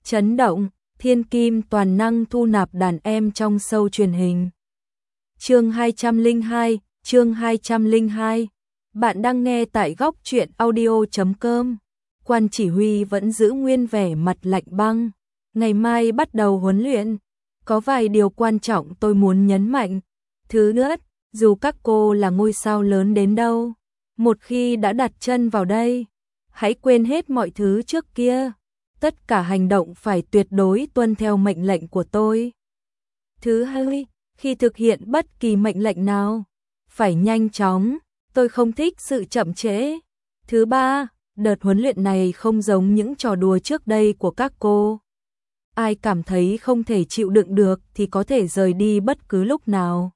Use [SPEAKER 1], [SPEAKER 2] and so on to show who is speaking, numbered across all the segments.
[SPEAKER 1] Chấn động, thiên kim toàn năng thu nạp đàn em trong show truyền hình. Chương 202, chương 202. Bạn đang nghe tại góc truyện audio.com. Quan chỉ huy vẫn giữ nguyên vẻ mặt lạnh băng. Ngày mai bắt đầu huấn luyện. Có vài điều quan trọng tôi muốn nhấn mạnh. Thứ nhất, dù các cô là ngôi sao lớn đến đâu, một khi đã đặt chân vào đây, hãy quên hết mọi thứ trước kia. Tất cả hành động phải tuyệt đối tuân theo mệnh lệnh của tôi. Thứ hai, khi thực hiện bất kỳ mệnh lệnh nào, phải nhanh chóng, tôi không thích sự chậm trễ. Thứ ba, đợt huấn luyện này không giống những trò đùa trước đây của các cô. Ai cảm thấy không thể chịu đựng được thì có thể rời đi bất cứ lúc nào.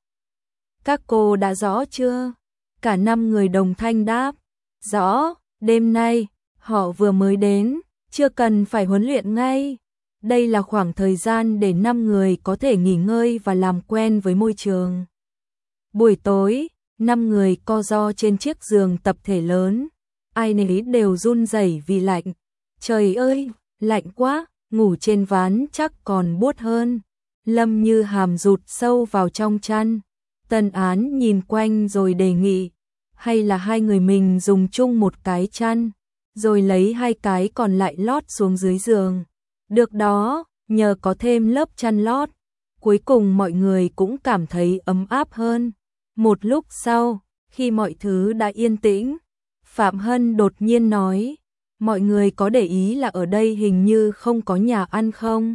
[SPEAKER 1] Các cô đã rõ chưa? Cả 5 người đồng thanh đáp. Rõ, đêm nay, họ vừa mới đến, chưa cần phải huấn luyện ngay. Đây là khoảng thời gian để 5 người có thể nghỉ ngơi và làm quen với môi trường. Buổi tối, 5 người co ro trên chiếc giường tập thể lớn. Ai nấy đều run rẩy vì lạnh. Trời ơi, lạnh quá, ngủ trên ván chắc còn buốt hơn. Lâm Như Hàm rụt sâu vào trong chăn. Tân Án nhìn quanh rồi đề nghị, hay là hai người mình dùng chung một cái chăn, rồi lấy 2 cái còn lại lót xuống dưới giường. Được đó, nhờ có thêm lớp chăn lót, cuối cùng mọi người cũng cảm thấy ấm áp hơn. Một lúc sau, khi mọi thứ đã yên tĩnh, Phạm Hân đột nhiên nói, mọi người có để ý là ở đây hình như không có nhà ăn không?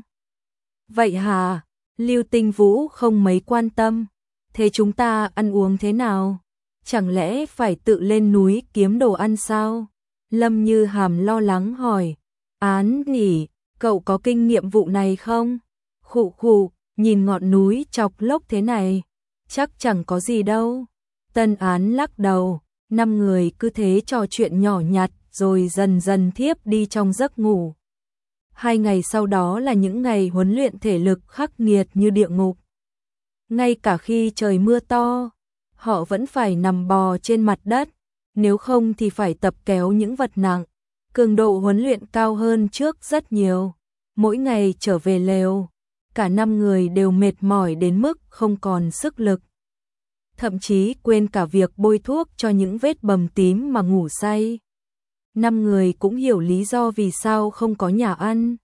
[SPEAKER 1] Vậy hả? Lưu Tinh Vũ không mấy quan tâm. Thế chúng ta ăn uống thế nào? Chẳng lẽ phải tự lên núi kiếm đồ ăn sao? Lâm Như Hàm lo lắng hỏi. Án nhỉ, cậu có kinh nghiệm vụ này không? Khụ khụ, nhìn ngọn núi chọc lốc thế này, chắc chẳng có gì đâu. Tân Án lắc đầu, 5 người cứ thế trò chuyện nhỏ nhặt rồi dần dần thiếp đi trong giấc ngủ. 2 ngày sau đó là những ngày huấn luyện thể lực khắc nghiệt như địa ngục. Ngay cả khi trời mưa to, họ vẫn phải nằm bò trên mặt đất, nếu không thì phải tập kéo những vật nặng. Cường độ huấn luyện cao hơn trước rất nhiều. Mỗi ngày trở về lều, cả 5 người đều mệt mỏi đến mức không còn sức lực. Thậm chí quên cả việc bôi thuốc cho những vết bầm tím mà ngủ say. 5 người cũng hiểu lý do vì sao không có nhà ăn.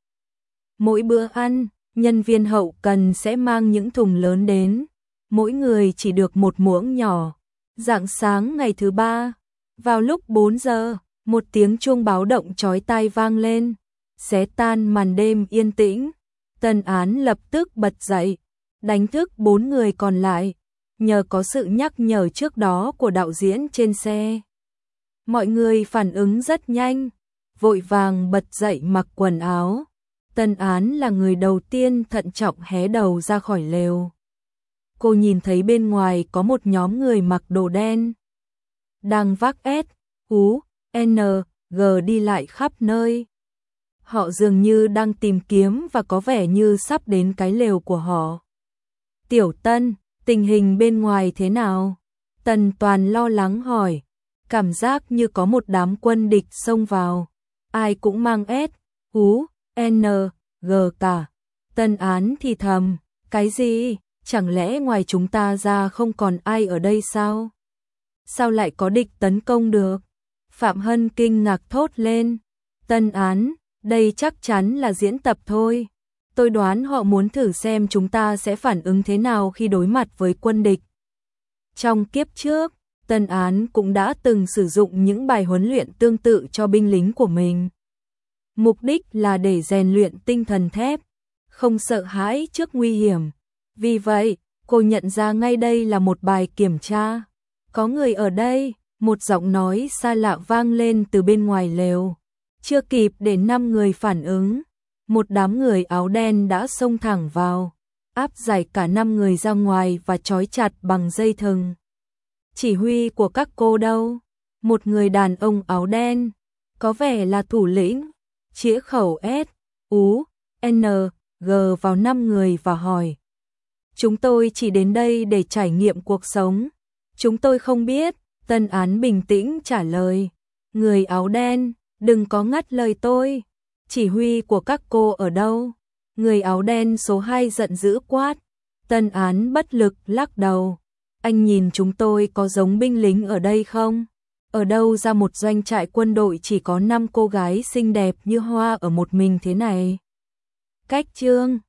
[SPEAKER 1] Mỗi bữa ăn, nhân viên hậu cần sẽ mang những thùng lớn đến, mỗi người chỉ được một muỗng nhỏ. Rạng sáng ngày thứ 3, vào lúc 4 giờ, một tiếng chuông báo động chói tai vang lên, xé tan màn đêm yên tĩnh. Tân Án lập tức bật dậy, đánh thức 4 người còn lại, nhờ có sự nhắc nhở trước đó của đạo diễn trên xe. Mọi người phản ứng rất nhanh, vội vàng bật dậy mặc quần áo. Tân Án là người đầu tiên thận trọng hé đầu ra khỏi lều. Cô nhìn thấy bên ngoài có một nhóm người mặc đồ đen, đang vác S, U, N, G đi lại khắp nơi. Họ dường như đang tìm kiếm và có vẻ như sắp đến cái lều của họ. Tiểu Tân, tình hình bên ngoài thế nào? Tần Toàn lo lắng hỏi, cảm giác như có một đám quân địch xông vào. Ai cũng mang S, U, N, G cả. Tân Án thì thầm, cái gì? Chẳng lẽ ngoài chúng ta ra không còn ai ở đây sao? Sao lại có địch tấn công được? Phạm Hân kinh ngạc thốt lên. Tân Án, đây chắc chắn là diễn tập thôi. Tôi đoán họ muốn thử xem chúng ta sẽ phản ứng thế nào khi đối mặt với quân địch. Trong kiếp trước, Tân Án cũng đã từng sử dụng những bài huấn luyện tương tự cho binh lính của mình. Mục đích là để rèn luyện tinh thần thép, không sợ hãi trước nguy hiểm. Vì vậy, cô nhận ra ngay đây là một bài kiểm tra. Có người ở đây, một giọng nói xa lạ vang lên từ bên ngoài lều. Chưa kịp để 5 người phản ứng, một đám người áo đen đã xông thẳng vào, áp giải cả 5 người ra ngoài và trói chặt bằng dây thừng. Chỉ huy của các cô đâu? Một người đàn ông áo đen, có vẻ là thủ lĩnh, chĩa khẩu S, U, N, G vào 5 người và hỏi. Chúng tôi chỉ đến đây để trải nghiệm cuộc sống. Chúng tôi không biết, Tân Án bình tĩnh trả lời. Người áo đen, đừng có ngắt lời tôi. Chỉ huy của các cô ở đâu? Người áo đen số 2 giận dữ quát. Tân Án bất lực lắc đầu. Anh nhìn chúng tôi có giống binh lính ở đây không? Ở đâu ra một doanh trại quân đội chỉ có 5 cô gái xinh đẹp như hoa ở một mình thế này? Cách chương